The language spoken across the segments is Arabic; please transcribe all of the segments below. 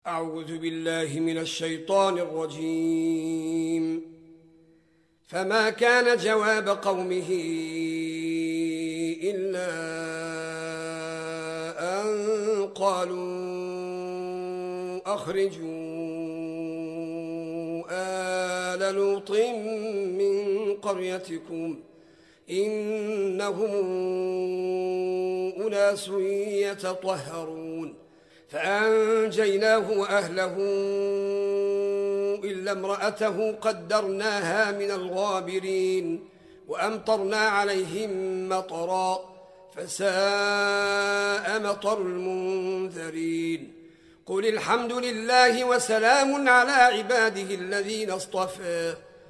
أعوذ بالله من الشيطان الرجيم. فما كان جواب قومه إلا أن قالوا أخرجوا آل لوط من قريتكم إنهم أناس يتطهرون فأنجيناه وأهله إلا امرأته قدرناها من الغابرين وأمطرنا عليهم مطرا فساء مطر المنذرين. قل الحمد لله وسلام على عباده الذين اصطفى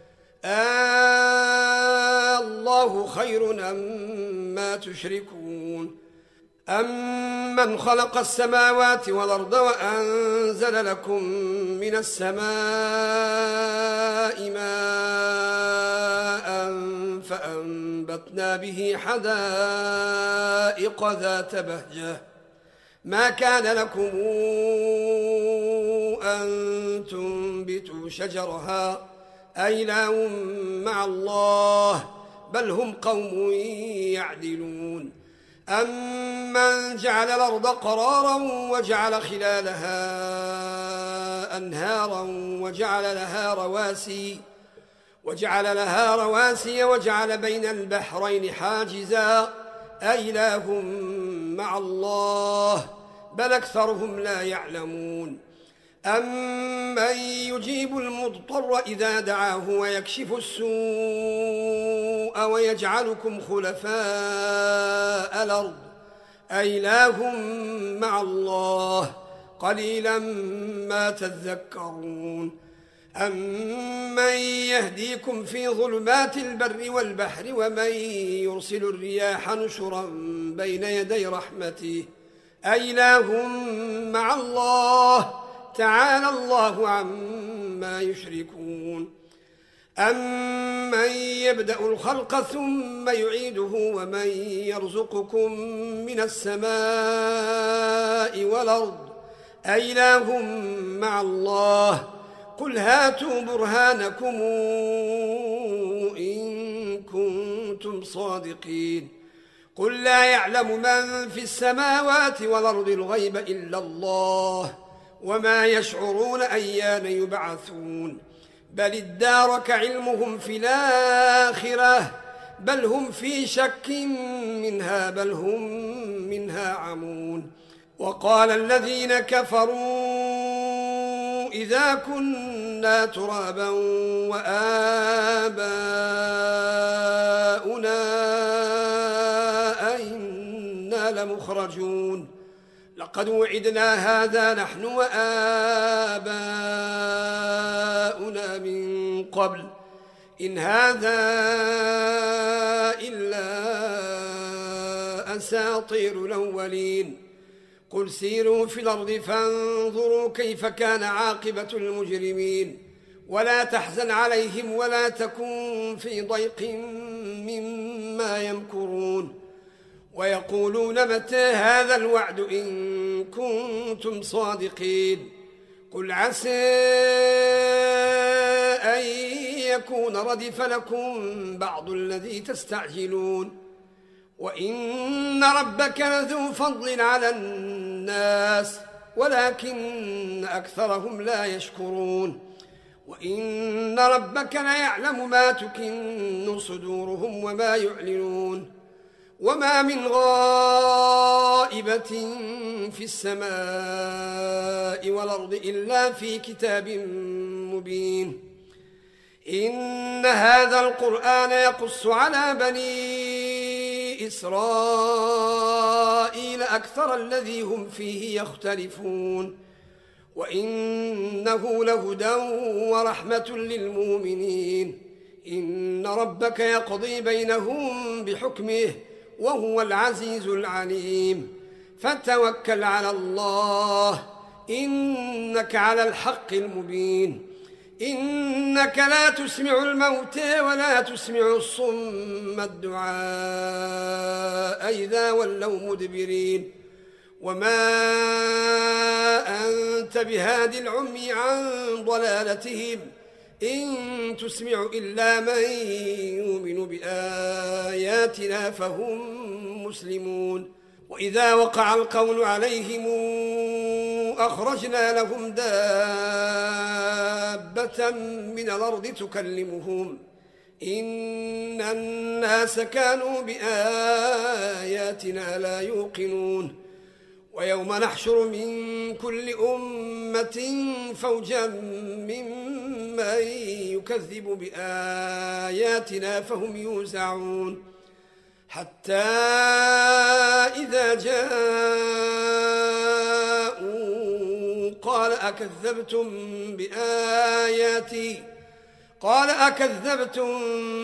الله خير أما تشركون أمن خلق السماوات والأرض وأنزل لكم من السماء ماء فأنبتنا به حدائق ذات بهجة ما كان لكم أن تنبتوا شجرها أإله مع الله بل هم قوم يعدلون. أمن جعل الأرض قرارا وجعل خلالها أنهارا وجعل لها رواسي وجعل بين البحرين حاجزا أإله مع الله بل أكثرهم لا يعلمون. أمن يجيب المضطر إذا دعاه ويكشف السوء ويجعلكم خلفاء الأرض أإله مع الله قليلا ما تذكرون. أمن يهديكم في ظلمات البر والبحر ومن يرسل الرياح نشرا بين يدي رحمته أإله مع الله تعالى الله عما يشركون. أمن يبدأ الخلق ثم يعيده ومن يرزقكم من السماء والأرض أإله مع الله قل هاتوا برهانكم إن كنتم صادقين. قل لا يعلم من في السماوات والأرض الغيب إلا الله وما يشعرون أيان يبعثون بل ادارك علمهم في الآخرة بل هم في شك منها بل هم منها عمون. وقال الذين كفروا إذا كنا ترابا وآباؤنا أئنا لمخرجون لقد وعدنا هذا نحن وآباؤنا من قبل إن هذا إلا أساطير الأولين. قل سيروا في الأرض فانظروا كيف كان عاقبة المجرمين ولا تحزن عليهم ولا تكن في ضيق مما يمكرون. ويقولون متى هذا الوعد إن كنتم صادقين. قل عسى أن يكون ردف لكم بعض الذي تستعجلون وإن ربك لذو فضل على الناس ولكن أكثرهم لا يشكرون. وإن ربك ليعلم ما تكن صدورهم وما يعلنون وما من غائبة في السماء والأرض إلا في كتاب مبين. إن هذا القرآن يقص على بني إسرائيل أكثر الذي هم فيه يختلفون وإنه لهدى ورحمة للمؤمنين. إن ربك يقضي بينهم بحكمه وهو العزيز العليم. فتوكل على الله إنك على الحق المبين. إنك لا تسمع الموتى ولا تسمع الصم الدعاء إذا ولوا مدبرين وما أنت بهاد العمي عن ضلالتهم إن تسمع إلا من يؤمن بآياتنا فهم مسلمون وإذا وقع القول عليهم أخرجنا لهم دابة من الأرض تكلمهم إن الناس كانوا بآياتنا لا يوقنون ويوم نحشر من كل أمة فوجا ممن يكذب بآياتنا فهم يوزعون حتى إذا جاءوا قال أكذبتم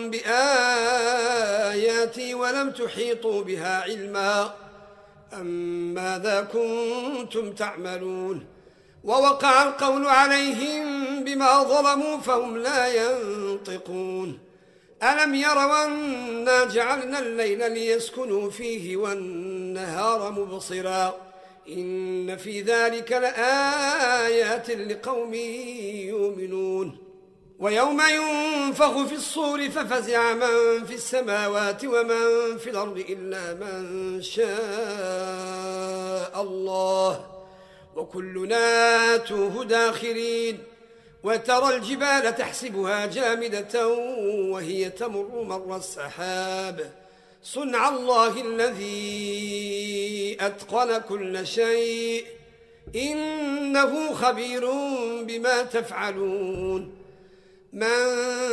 بآياتي ولم تحيطوا بها علما أم ماذا كنتم تعملون ووقع القول عليهم بما ظلموا فهم لا ينطقون ألم يروا أنا جعلنا الليل ليسكنوا فيه والنهار مبصرا إن في ذلك لآيات لقوم يؤمنون ويوم ينفخ في الصور ففزع من في السماوات ومن في الأرض إلا من شاء الله وكلنا آتوه داخرين وترى الجبال تحسبها جامدة وهي تمر مر السحاب صنع الله الذي أتقن كل شيء إنه خبير بما تفعلون من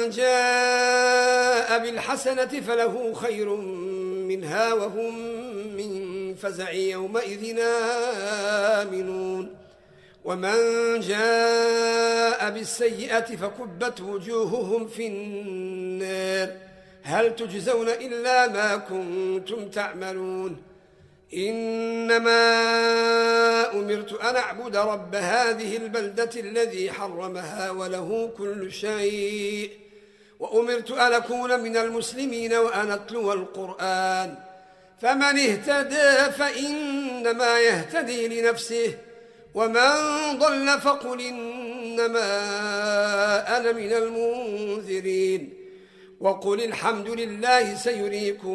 جاء بالحسنة فله خير منها وهم من فزع يومئذ آمنون ومن جاء بالسيئة فكبت وجوههم في النار هل تجزون إلا ما كنتم تعملون إنما أمرت أن أعبد رب هذه البلدة الذي حرمها وله كل شيء وأمرت أن أكون من المسلمين وأن أتلو القرآن فمن اهتدى فإنما يهتدي لنفسه ومن ضل فقل إنما أنا من المنذرين وقل الحمد لله سيريكم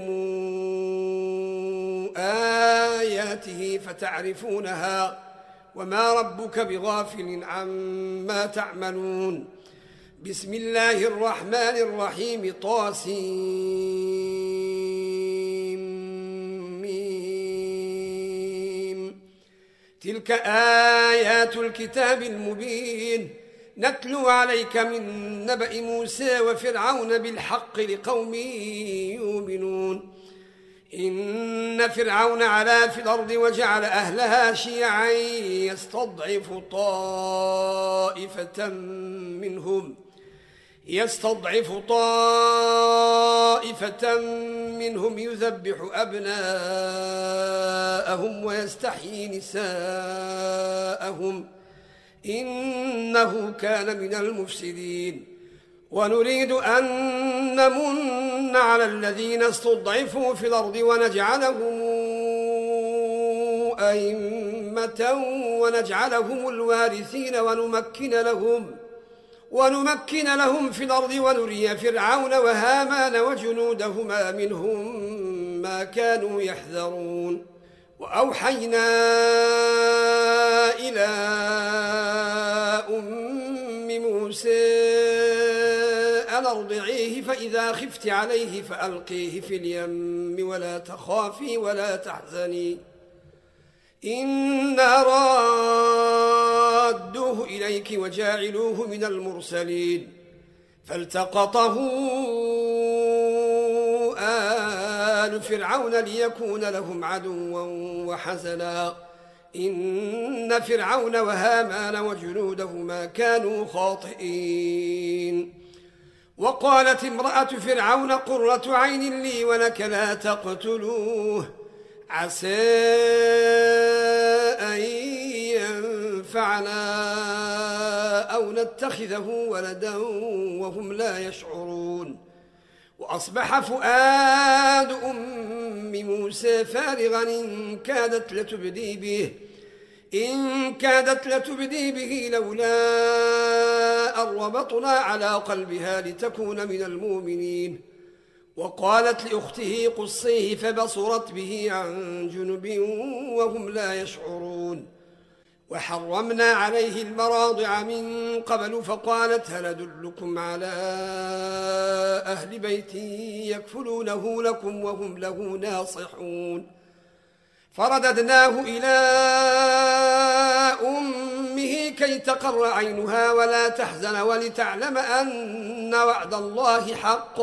آياته فتعرفونها وما ربك بغافل عما تعملون بسم الله الرحمن الرحيم طاسيم تلك آيات الكتاب المبين نتلو عليك من نبأ موسى وفرعون بالحق لقوم يؤمنون إن فرعون علا في الأرض وجعل أهلها شيعا يستضعف طائفة منهم يذبح أبناءهم ويستحيي نساءهم إنه كان من المفسدين ونريد أن نمن على الذين استضعفوا في الأرض ونجعلهم أئمة ونجعلهم الوارثين ونمكن لهم في الأرض ونري فرعون وهامان وجنودهما منهم ما كانوا يحذرون وأوحينا إلى أم موسى أن أرضعيه فإذا خفت عليه فألقيه في اليم ولا تخافي ولا تحزني إنا رادوه إليك وجاعلوه من المرسلين فالتقطه آل فرعون ليكون لهم عدوا وحزنا إن فرعون وهامان وجنودهما كانوا خاطئين وقالت امرأة فرعون قرة عين لي ولك لا تقتلوه عسى أن ينفعنا أو نتخذه ولدا وهم لا يشعرون وأصبح فؤاد أم موسى فارغا إن كادت لتبدي به لولا أن ربطنا على قلبها لتكون من المؤمنين. وقالت لأخته قصيه فبصرت به عن جنب وهم لا يشعرون. وحرمنا عليه المراضع من قبل فقالت هل أدلكم على أهل بيت يكفلونه لكم وهم له ناصحون. فرددناه إلى أمه كي تقر عينها ولا تحزن ولتعلم أن وعد الله حق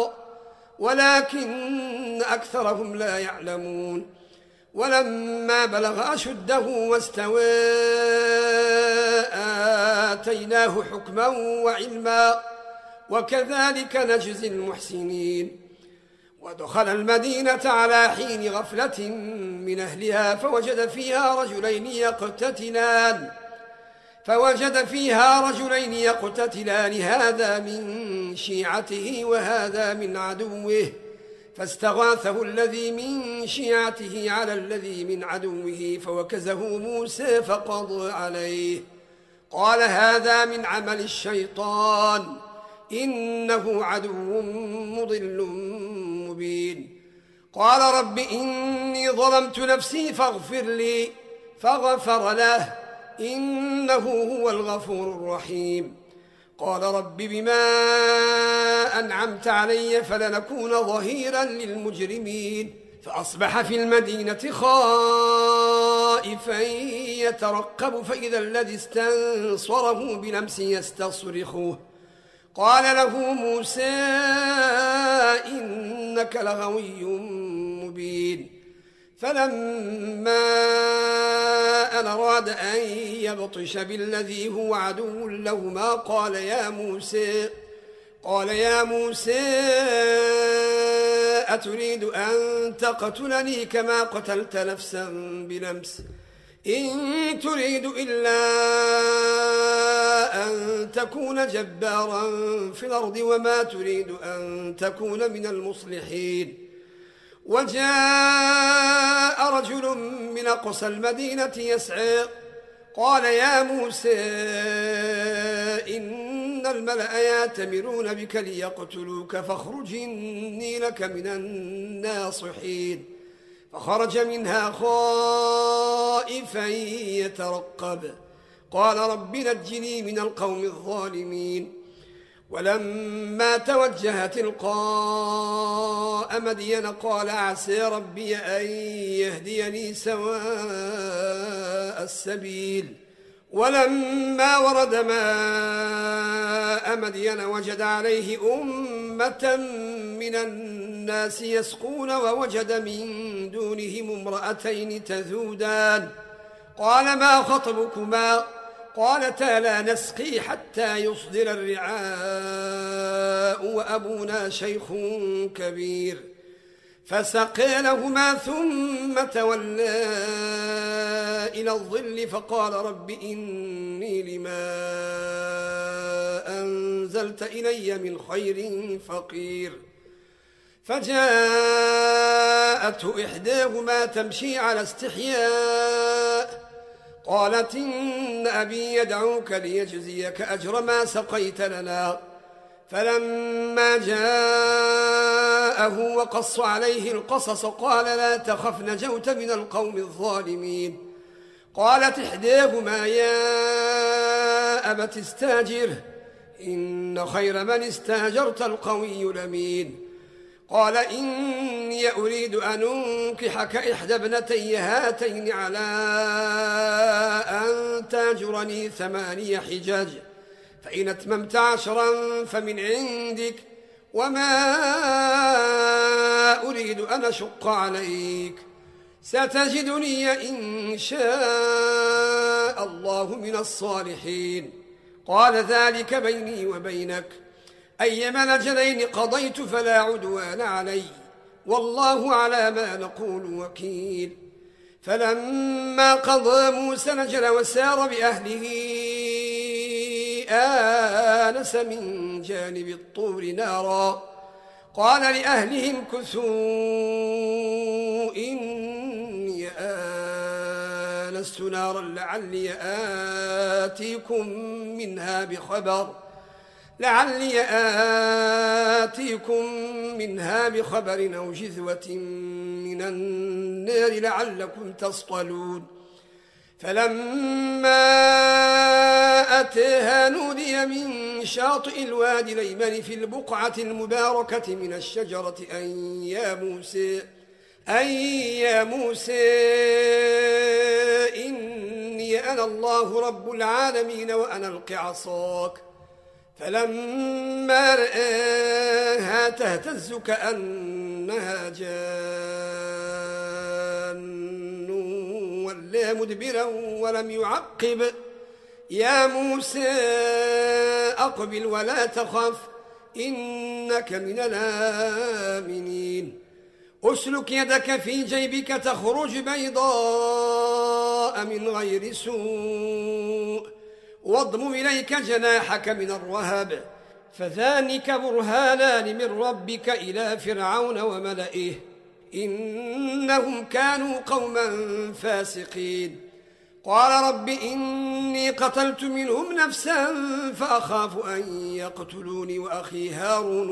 ولكن أكثرهم لا يعلمون. ولما بلغ أشده واستوى آتيناه حكما وعلما وكذلك نجزي المحسنين. ودخل المدينة على حين غفلة من أهلها فوجد فيها رجلين يقتتلان هذا من شيعته وهذا من عدوه فاستغاثه الذي من شيعته على الذي من عدوه فوكزه موسى فقضى عليه. قال هذا من عمل الشيطان إنه عدو مضل مبين. قال رب إني ظلمت نفسي فاغفر لي فغفر له إنه هو الغفور الرحيم. قال رب بما أنعمت علي فلنكون ظهيرا للمجرمين. فأصبح في المدينة خائفا يترقب فإذا الذي استنصره بلمس يستصرخه. قال له موسى إنك لغوي مبين. فلما أن أراد أن يبطش بالذي هو عدو لهما قال يا موسى أتريد أن تقتلني كما قتلت نفسا بنفس إن تريد إلا أن تكون جبارا في الأرض وما تريد أن تكون من المصلحين. وجاء رجل من أقصى المدينة يسعى قال يا موسى إن الملأ يأتمرون بك ليقتلوك فاخرج إني لك من الناصحين. فخرج منها خائفا يترقب قال رب نجني من القوم الظالمين. ولما توجه تلقاء مدين قال عسى ربي أن يهديني سواء السبيل. ولما ورد ماء مدين وجد عليه أمة من الناس يسقون ووجد من دونهم امرأتين تذودان قال ما خطبكما قالتا لا نسقي حتى يصدر الرعاء وأبونا شيخ كبير. فسقى لهما ثم تولى إلى الظل فقال رب إني لما أنزلت إلي من خير فقير. فجاءته إحداهما تمشي على استحياء قالت إن أبي يدعوك ليجزيك أجر ما سقيت لنا. فلما جاءه وقص عليه القصص قال لا تخف نجوت من القوم الظالمين. قالت إحداهما يا أبت استاجره إن خير من استاجرت القوي الأمين. قال إني أريد أن أنكحك إحدى ابنتي هاتين على أن تاجرني 8 حجاج فإن أتممت 10 فمن عندك وما أريد أن أشق عليك ستجدني إن شاء الله من الصالحين. قال ذلك بيني وبينك أيما الأجلين قضيت فلا عدوان علي والله على ما نقول وكيل. فلما قضى موسى الأجل وسار بأهله آنس من جانب الطور نارا قال لأهلهم كثوا إني آنست نارا لعلي آتيكم منها بخبر أو جذوة من النار لعلكم تصطلون فلما أتاها نودي من شاطئ الوادي الأيمن في البقعة المباركة من الشجرة أن يا موسى إني أنا الله رب العالمين وأنا ألق عصاك فلما رآها تهتز كأنها جان ولا مدبرا ولم يعقب يا موسى أقبل ولا تخف إنك من الآمنين أسلك يدك في جيبك تخرج بيضاء من غير سوء واضمم إليك جناحك من الرهب فذلك برهانان من ربك إلى فرعون وملئه إنهم كانوا قوما فاسقين قال رب إني قتلت منهم نفسا فأخاف أن يقتلوني وأخي هارون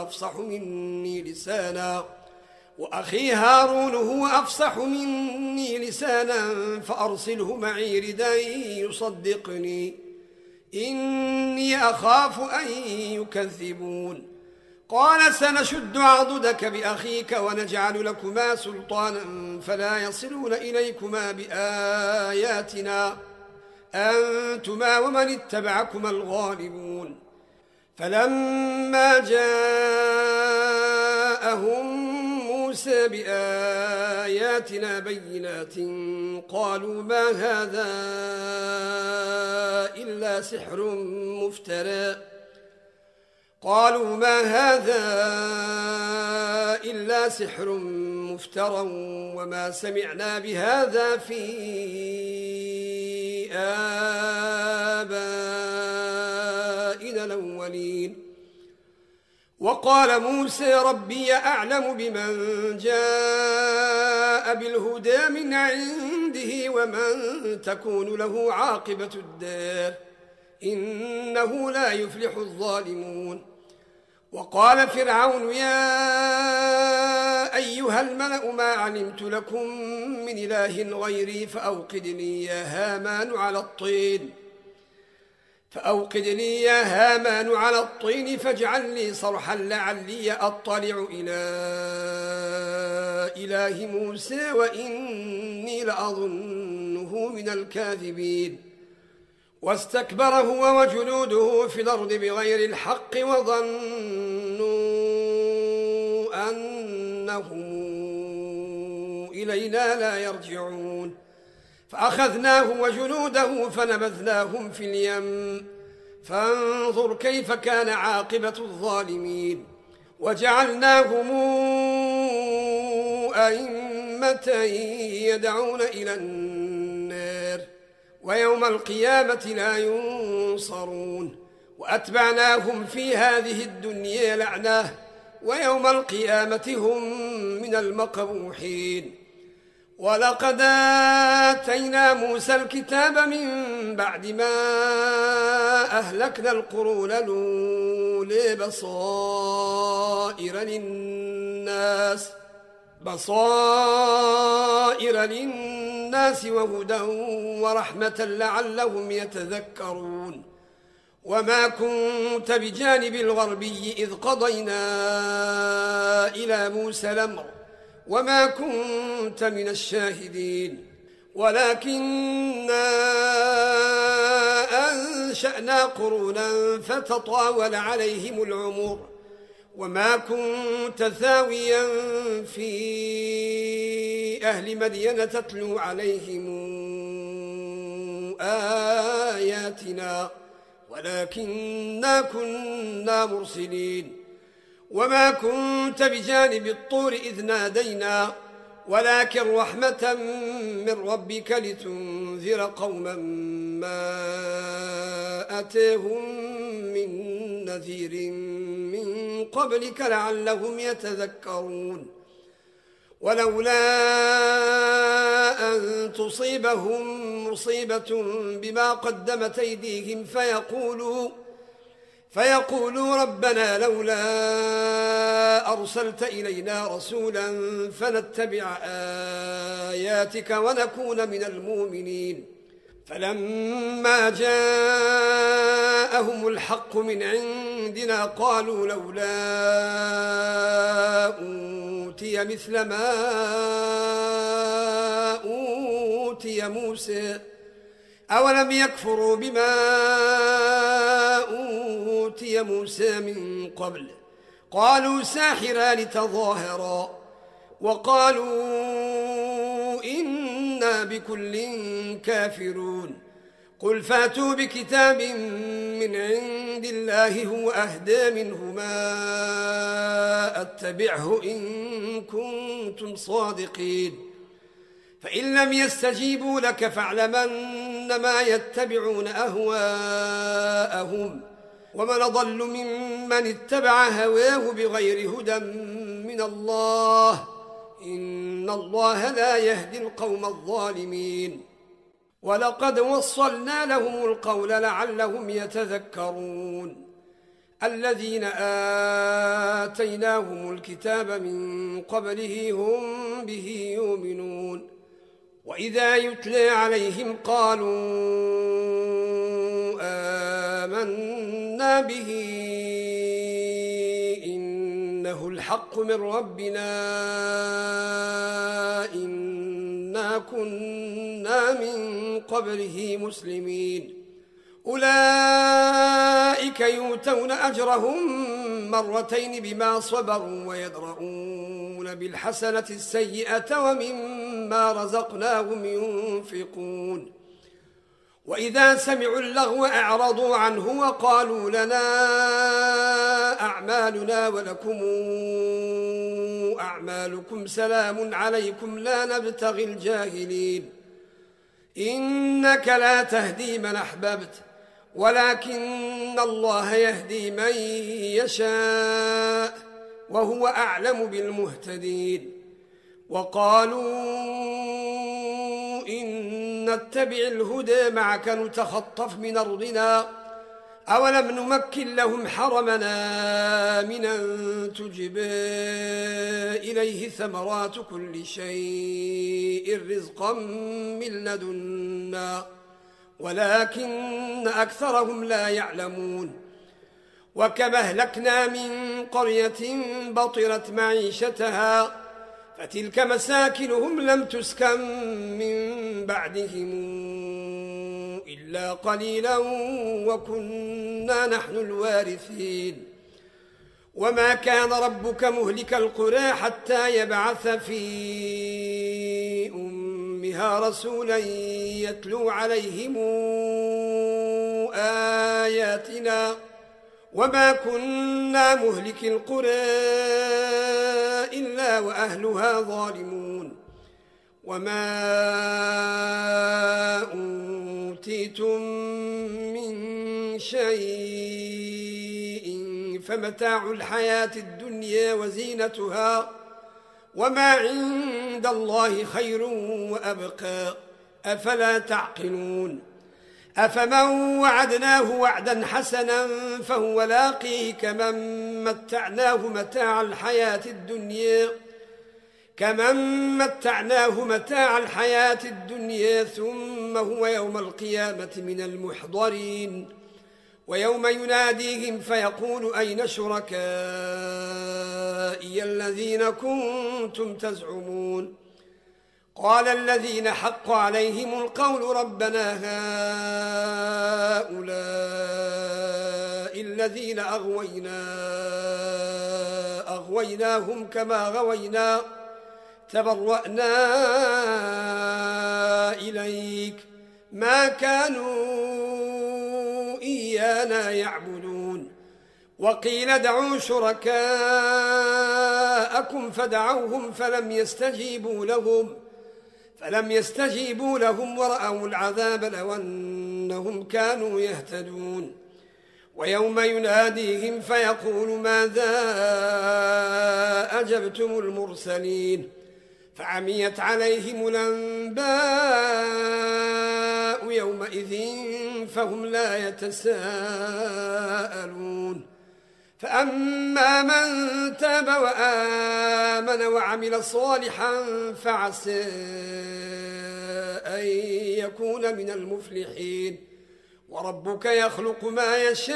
هو أفصح مني لسانا فأرسله معي ردا يصدقني إني أخاف أن يكذبون قال سنشد عضدك بأخيك ونجعل لكما سلطانا فلا يصلون إليكما بآياتنا أنتما ومن اتبعكما الغالبون فلما جاءهم موسى بآياتنا بينات قالوا ما هذا إلا سحر مفترى وما سمعنا بهذا في آبائنا الأولين وقال موسى ربي أعلم بمن جاء بالهدى من عنده ومن تكون له عاقبة الدار إنه لا يفلح الظالمون وقال فرعون يا أيها الملأ ما علمت لكم من إله غيري فأوقد لي يا هامان على الطين فاجعل لي صرحا لعلي أطلع إلى إله موسى وإني لأظنه من الكاذبين واستكبر هو وجنوده في الأرض بغير الحق وظنوا أنهم إلينا لا يرجعون فأخذناه وجنوده فنبذناهم في اليم فانظر كيف كان عاقبة الظالمين وجعلناهم أئمة يدعون إلى النار ويوم القيامة لا ينصرون وأتبعناهم في هذه الدنيا لعنة ويوم القيامة هم من المقبوحين ولقد آتينا موسى الكتاب من بعد ما أهلكنا القرون الأولى بصائر للناس وهدى ورحمة لعلهم يتذكرون وما كنت بجانب الغربي إذ قضينا إلى موسى الأمر وما كنت من الشاهدين ولكننا أنشأنا قرونا فتطاول عليهم العمر وما كنت ثاويا في أهل مدين تتلو عليهم آياتنا ولكننا كنا مرسلين وما كنت بجانب الطور إذ نادينا ولكن رحمة من ربك لتنذر قوما ما أتاهم من نذير من قبلك لعلهم يتذكرون ولولا أن تصيبهم مصيبة بما قدمت أيديهم فيقولوا ربنا لولا أرسلت إلينا رسولا فنتبع آياتك ونكون من المؤمنين فلما جاءهم الحق من عندنا قالوا لولا أوتي مثل ما أوتي موسى أولم يكفروا بما أوتي موسى من قبل قالوا ساحران تظاهرا وقالوا إنا بكل كافرون قل فاتوا بكتاب من عند الله هو أهدى منهما أتبعه إن كنتم صادقين فإن لم يستجيبوا لك فاعلم أنما يتبعون أهواءهم ومن أضل ممن اتبع هواه بغير هدى من الله إن الله لا يهدي القوم الظالمين ولقد وصلنا لهم القول لعلهم يتذكرون الذين آتيناهم الكتاب من قبله هم به يؤمنون وإذا يتلى عليهم قالوا آمنا به إنه الحق من ربنا إنا كنا من قبله مسلمين أولئك يؤتون أجرهم مرتين بما صبروا ويدرؤون بالحسنة السيئة ومما رزقناهم ينفقون وإذا سمعوا اللغو أعرضوا عنه وقالوا لنا أعمالنا ولكم أعمالكم سلام عليكم لا نبتغي الجاهلين إنك لا تهدي من أحببت ولكن الله يهدي من يشاء وهو أعلم بالمهتدين وقالوا إن نتبع الهدى معك نتخطف من أرضنا أولم نمكن لهم حرمنا آمنا تجبى إليه ثمرات كل شيء رزقا من لدنا ولكن أكثرهم لا يعلمون وكما أهلكنا من قرية بطرت معيشتها فتلك مساكنهم لم تسكن من بعدهم إلا قليلا وكنا نحن الوارثين وما كان ربك مهلك القرى حتى يبعث في أمها رسولا يتلو عليهم آياتنا وما كنا مهلك القرى إلا وأهلها ظالمون وما أوتيتم من شيء فمتاع الحياة الدنيا وزينتها وما عند الله خير وأبقى أفلا تعقلون أفمن وعدناه وعدا حسنا فهو لاقيه كمن متعناه متاع الحياة الدنيا ثم هو يوم القيامة من المحضرين ويوم يناديهم فيقول أين شركائي الذين كنتم تزعمون قال الذين حق عليهم القول ربنا هؤلاء الذين أغويناهم كما غوينا تبرأنا إليك ما كانوا إيانا يعبدون وقيل دعوا شركاءكم فدعوهم فلم يستجيبوا لهم ورأوا العذاب لو أنهم كانوا يهتدون ويوم يناديهم فيقول ماذا أجبتم المرسلين فعميت عليهم الأنباء يومئذ فهم لا يتساءلون فأما من تاب وآمن وعمل صالحا فعسى أن يكون من المفلحين وربك يخلق ما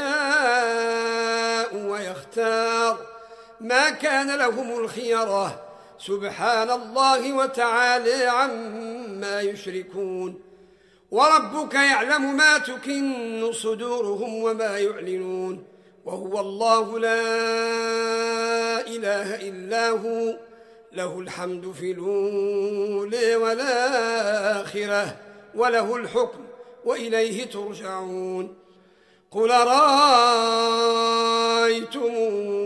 يشاء ويختار ما كان لهم الخيرة سبحان الله وتعالى عما يشركون وربك يعلم ما تكن صدورهم وما يعلنون وهو الله لا إله إلا هو له الحمد في الأولى والآخرة وله الحكم وإليه ترجعون قل رأيتم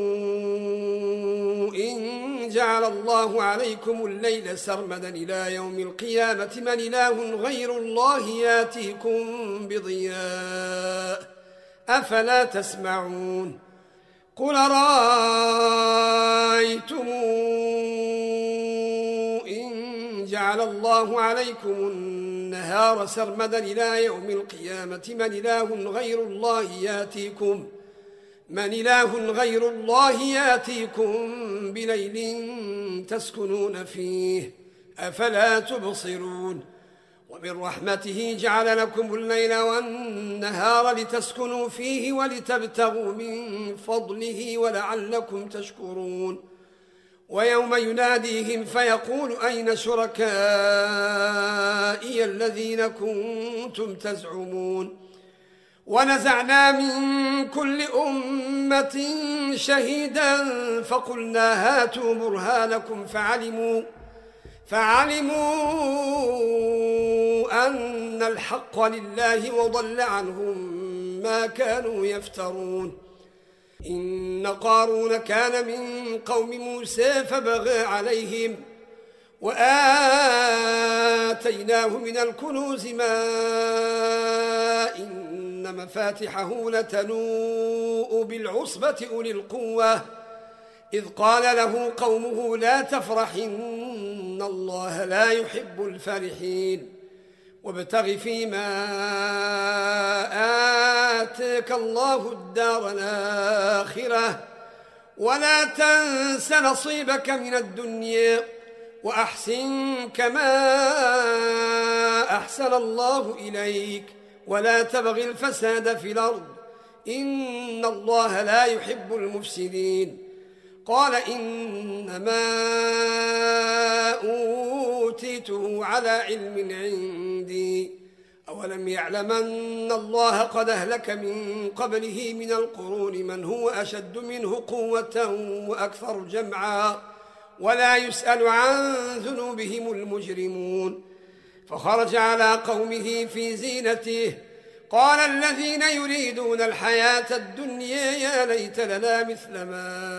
إن جعل الله عليكم الليل سرمدا إلى يوم القيامة من إله غير الله ياتيكم بضياء أفلا تسمعون قل رأيتم إن جعل الله عليكم النهار سرمدا إلى يوم القيامة من إله غير الله ياتيكم بليل تسكنون فيه أفلا تبصرون ومن رحمته جعل لكم الليل والنهار لتسكنوا فيه ولتبتغوا من فضله ولعلكم تشكرون ويوم يناديهم فيقول أين شركائي الذين كنتم تزعمون ونزعنا من كل أمة شهيدا فقلنا هاتوا برهانكم فعلموا أن الحق لله وضل عنهم ما كانوا يفترون إن قارون كان من قوم موسى فبغى عليهم وآتيناه من الكنوز ما إن مفاتحه لتنوء بالعصبة أولي القوة إذ قال له قومه لا تفرح إن الله لا يحب الفرحين وابتغ فيما آتاك الله الدار الآخرة ولا تنس نصيبك من الدنيا وأحسن كما أحسن الله إليك ولا تبغ الفساد في الأرض إن الله لا يحب المفسدين قال إنما أوتيته على علم عندي أولم يعلم أن الله قد أهلك من قبله من القرون من هو أشد منه قوة وأكثر جمعا ولا يسأل عن ذنوبهم المجرمون فخرج على قومه في زينته قال الذين يريدون الحياة الدنيا يا ليت لنا مثل ما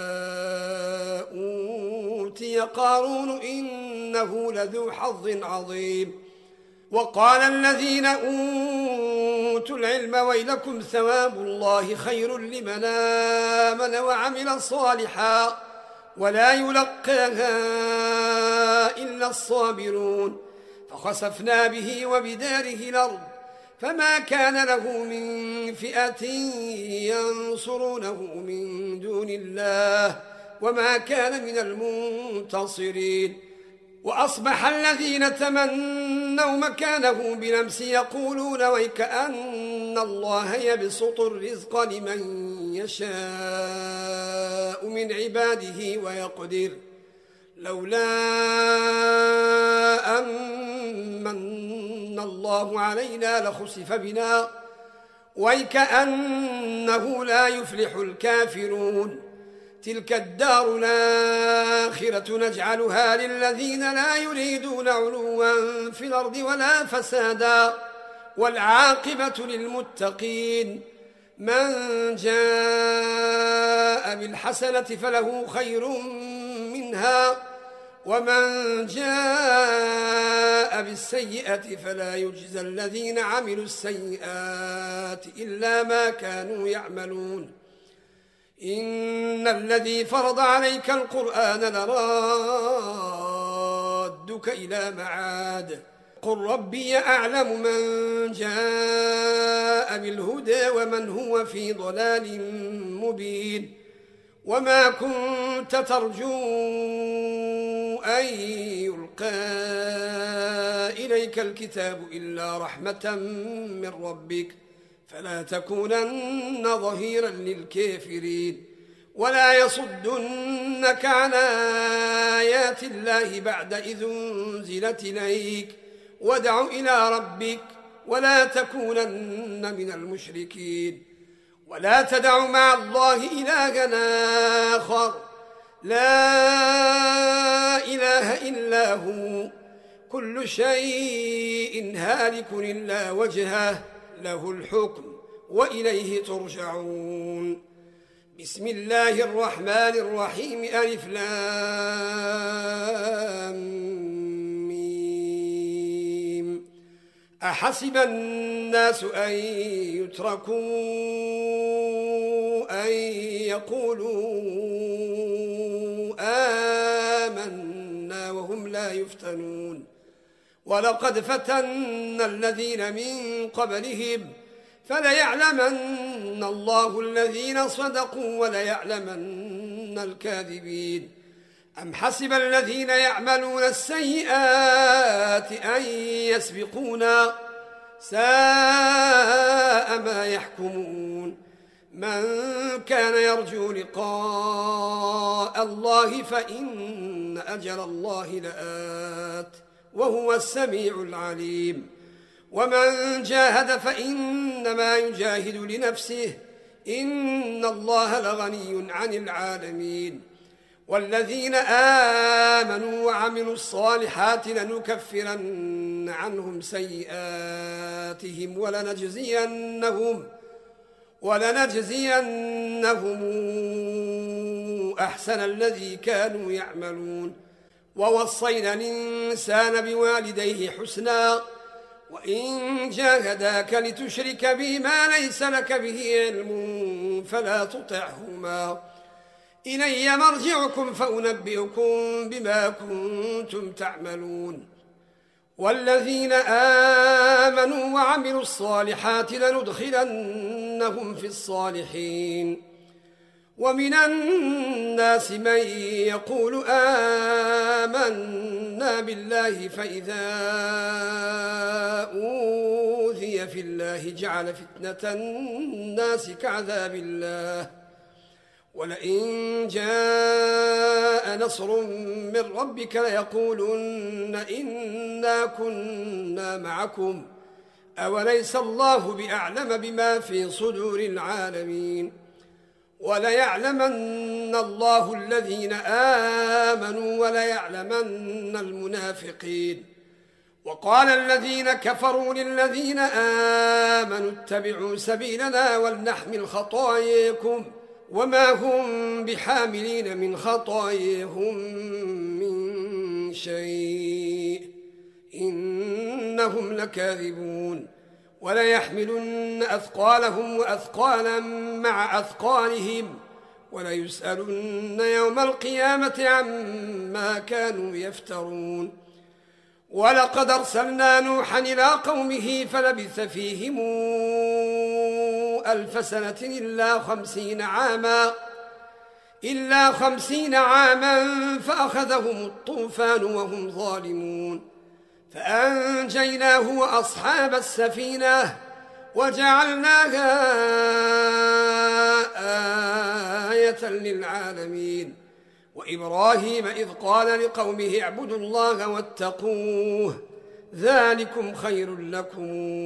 أوتي قارون إنه لذو حظ عظيم وقال الذين أوتوا العلم ويلكم ثواب الله خير لمن آمن وعمل صالحا ولا يلقاها إلا الصابرون فخسفنا به وبداره الأرض فما كان له من فئة ينصرونه من دون الله وما كان من المنتصرين وأصبح الذين تمنوا مكانه بلمس يقولون ويكأن الله يبسط الرزق لمن يشاء من عباده ويقدر لولا أمن الله علينا لخسف بنا ويكأنه لا يفلح الكافرون تلك الدار الآخرة نجعلها للذين لا يريدون علوا في الأرض ولا فسادا والعاقبة للمتقين من جاء بالحسنة فله خير منها ومن جاء بالسيئة فلا يجزى الذين عملوا السيئات إلا ما كانوا يعملون إن الذي فرض عليك القرآن لرادك إلى معاد قل ربي أعلم من جاء بالهدى ومن هو في ضلال مبين وما كنت ترجو أن يلقى إليك الكتاب إلا رحمة من ربك فلا تكونن ظهيرا للكافرين ولا يصدنك عن آيات الله بعد إذ أنزلت إليك وادع إلى ربك ولا تكونن من المشركين ولا تدع مع الله إلها آخر لا إله إلا هو كل شيء هالك إلا وجهه له الحكم وإليه ترجعون بسم الله الرحمن الرحيم ألف لام ميم أحسب الناس أن يتركوا أن يقولوا آمنا وهم لا يفتنون ولقد فتنا الذين من قبلهم فليعلمن الله الذين صدقوا وليعلمن الكاذبين أم حسب الذين يعملون السيئات أن يسبقونا ساء ما يحكمون من كان يرجو لقاء الله فإن أجل الله لآت وهو السميع العليم ومن جاهد فإنما يجاهد لنفسه إن الله لغني عن العالمين والذين آمنوا وعملوا الصالحات لنكفرن عنهم سيئاتهم ولنجزينهم أحسن الذي كانوا يعملون ووصينا الإنسان بوالديه حسنا وإن جاهداك لتشرك بي ما ليس لك به علم فلا تطعهما إلي مرجعكم فأنبئكم بما كنتم تعملون والذين آمنوا وعملوا الصالحات لندخلنهم في الصالحين ومن الناس من يقول آمنا بالله فإذا أوذي في الله جعل فتنة الناس كعذاب الله ولئن جاء نصر من ربك ليقولن إنا كنا معكم أوليس الله بأعلم بما في صدور العالمين وليعلمن الله الذين آمنوا وليعلمن المنافقين وقال الذين كفروا للذين آمنوا اتبعوا سبيلنا ولنحمل خطاياكم وما هم بحاملين من خطاياهم من شيء إنهم لكاذبون وليحملن أثقالهم وأثقالا مع أثقالهم وليسألن يوم القيامة عما كانوا يفترون ولقد أرسلنا نوحا إلى قومه فلبث فيهم 1000 سنة إلا 50 عاما فأخذهم الطوفان وهم ظالمون فأنجيناه وأصحاب السفينة وجعلناها آية للعالمين وإبراهيم إذ قال لقومه اعبدوا الله واتقوه ذلكم خير لكم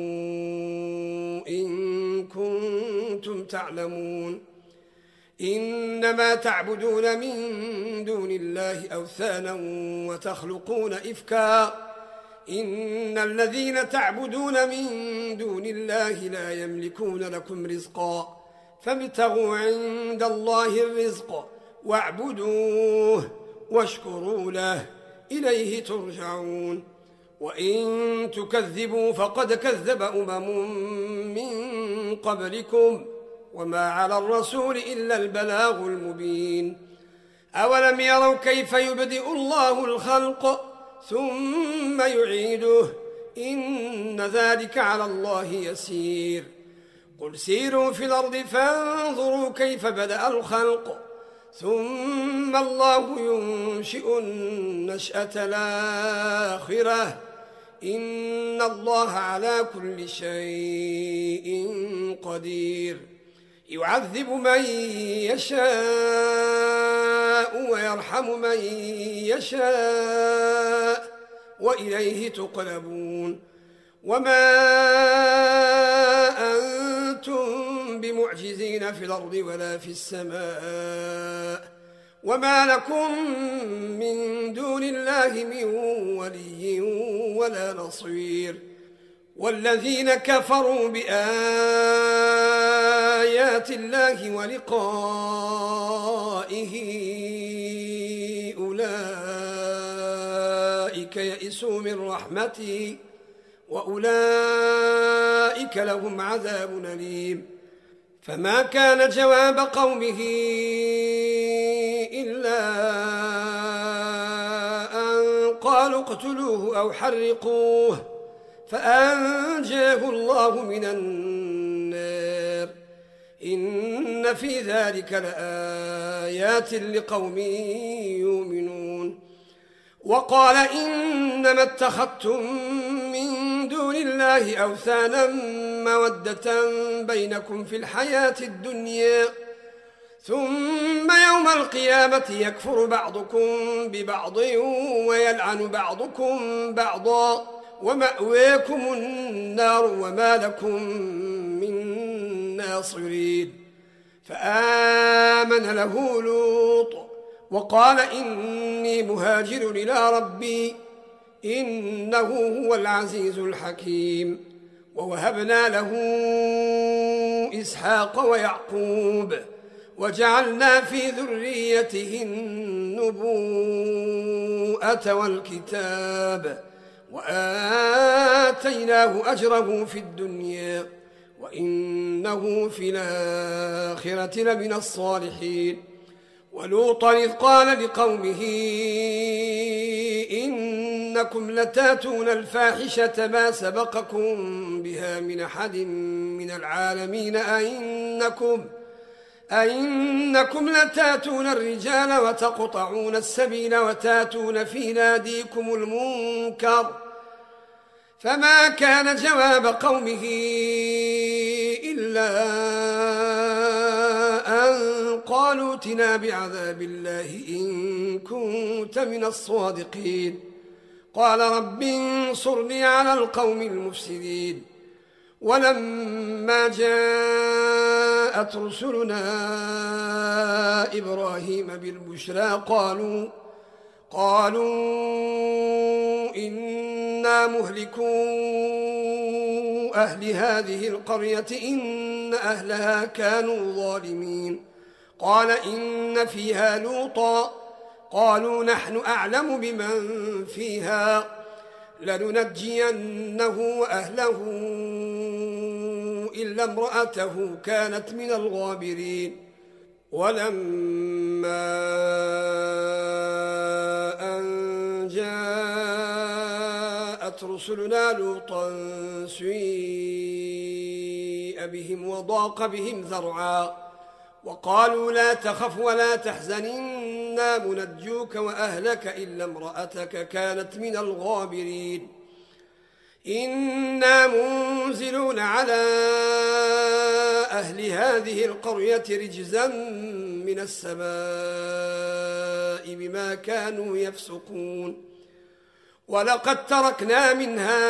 إن كنتم تعلمون إنما تعبدون من دون الله أوثانا وتخلقون إفكا إن الذين تعبدون من دون الله لا يملكون لكم رزقا فابتغوا عند الله الرزق واعبدوه واشكروا له إليه ترجعون وإن تكذبوا فقد كذب من قبلكم وما على الرسول إلا البلاغ المبين أولم يروا كيف يبدئ الله الخلق ثم يعيده إن ذلك على الله يسير قل سيروا في الأرض فانظروا كيف بدأ الخلق ثم الله ينشئ النشأة الآخرة إن الله على كل شيء قدير يعذب من يشاء ويرحم من يشاء وإليه تقلبون وما أنتم بمعجزين في الأرض ولا في السماء وما لكم من دون الله من ولي ولا نصير والذين كفروا بآيات الله ولقائه أولئك يئسوا من رحمتي وأولئك لهم عذاب أليم فما كان جواب قومه إلا أن قالوا اقتلوه أو حرقوه فأنجاه الله من النار إن في ذلك لآيات لقوم يؤمنون وقال إنما اتخذتم من دون الله أوثانا مودة بينكم في الحياة الدنيا ثم يوم القيامة يكفر بعضكم ببعض ويلعن بعضكم بعضا ومأواكم النار وما لكم من ناصرين فآمن له لوط وقال إني مهاجر إلى ربي إنه هو العزيز الحكيم ووهبنا له إسحاق ويعقوب وجعلنا في ذريته النبوءة والكتاب وآتيناه أجره في الدنيا وإنه في الآخرة لمن الصالحين ولوطا إذ قال لقومه إنكم لتاتون الفاحشة ما سبقكم بها من أحد من العالمين أئنكم لتاتون الرجال وتقطعون السبيل وتاتون في ناديكم المنكر فما كان جواب قومه إلا أن قالوا ائتنا بعذاب الله إن كنت من الصادقين قال رب انصرني على القوم المفسدين ولما جاءت رسلنا إبراهيم بالبشرى قالوا إنا مهلكو أهل هذه القرية إن أهلها كانوا ظالمين قال إن فيها لوطا قالوا نحن أعلم بمن فيها لننجينه وأهله إلا امرأته كانت من الغابرين ولما أن جاءت رسلنا لوطا سيء بهم وضاق بهم ذرعا وقالوا لا تخف ولا تحزن إنا منجوك وأهلك إلا امرأتك كانت من الغابرين إنا منزلون على أهل هذه القرية رجزا من السماء بما كانوا يفسقون ولقد تركنا منها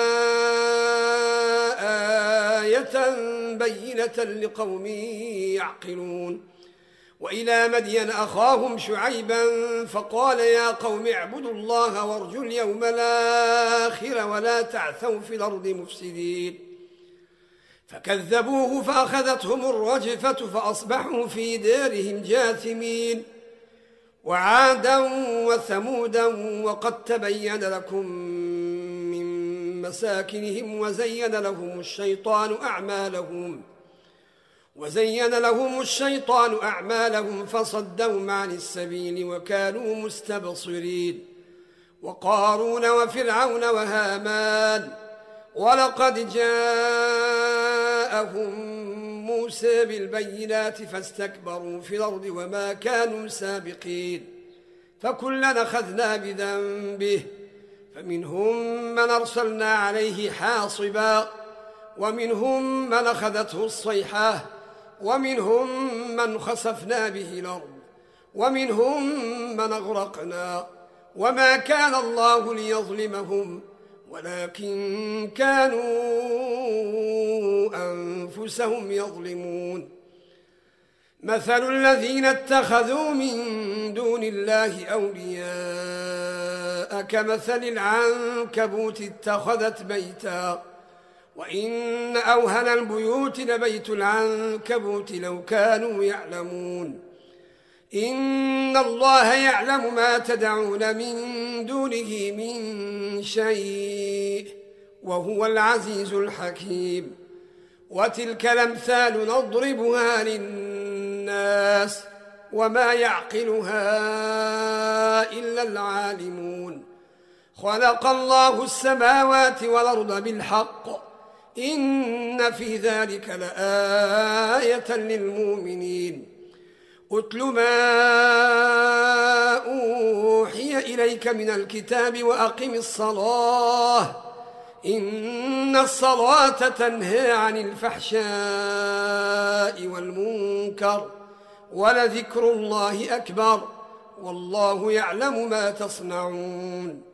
آية بينة لقوم يعقلون وإلى مدين أخاهم شعيبا فقال يا قوم اعبدوا الله وارجوا اليوم الآخر ولا تعثوا في الأرض مفسدين فكذبوه فأخذتهم الرجفة فأصبحوا في دارهم جاثمين وعادا وثمودا وقد تبين لكم من مساكنهم وزين لهم الشيطان أعمالهم فصدهم عن السبيل وكانوا مستبصرين وقارون وفرعون وهامان ولقد جاءهم موسى بالبينات فاستكبروا في الأرض وما كانوا سابقين فكلا أخذنا بذنبه فمنهم من أرسلنا عليه حاصبا ومنهم من أخذته الصيحة ومنهم من خسفنا به الأرض ومنهم من أغرقنا وما كان الله ليظلمهم ولكن كانوا أنفسهم يظلمون مثل الذين اتخذوا من دون الله أولياء كمثل العنكبوت اتخذت بيتا وإن أوهن البيوت لبيت العنكبوت لو كانوا يعلمون إن الله يعلم ما تدعون من دونه من شيء وهو العزيز الحكيم وتلك الأمثال نضربها للناس وما يعقلها إلا العالمون خلق الله السماوات والأرض بالحق إن في ذلك لآية للمؤمنين أتل ما أوحي إليك من الكتاب وأقم الصلاة إن الصلاة تنهى عن الفحشاء والمنكر ولذكر الله أكبر والله يعلم ما تصنعون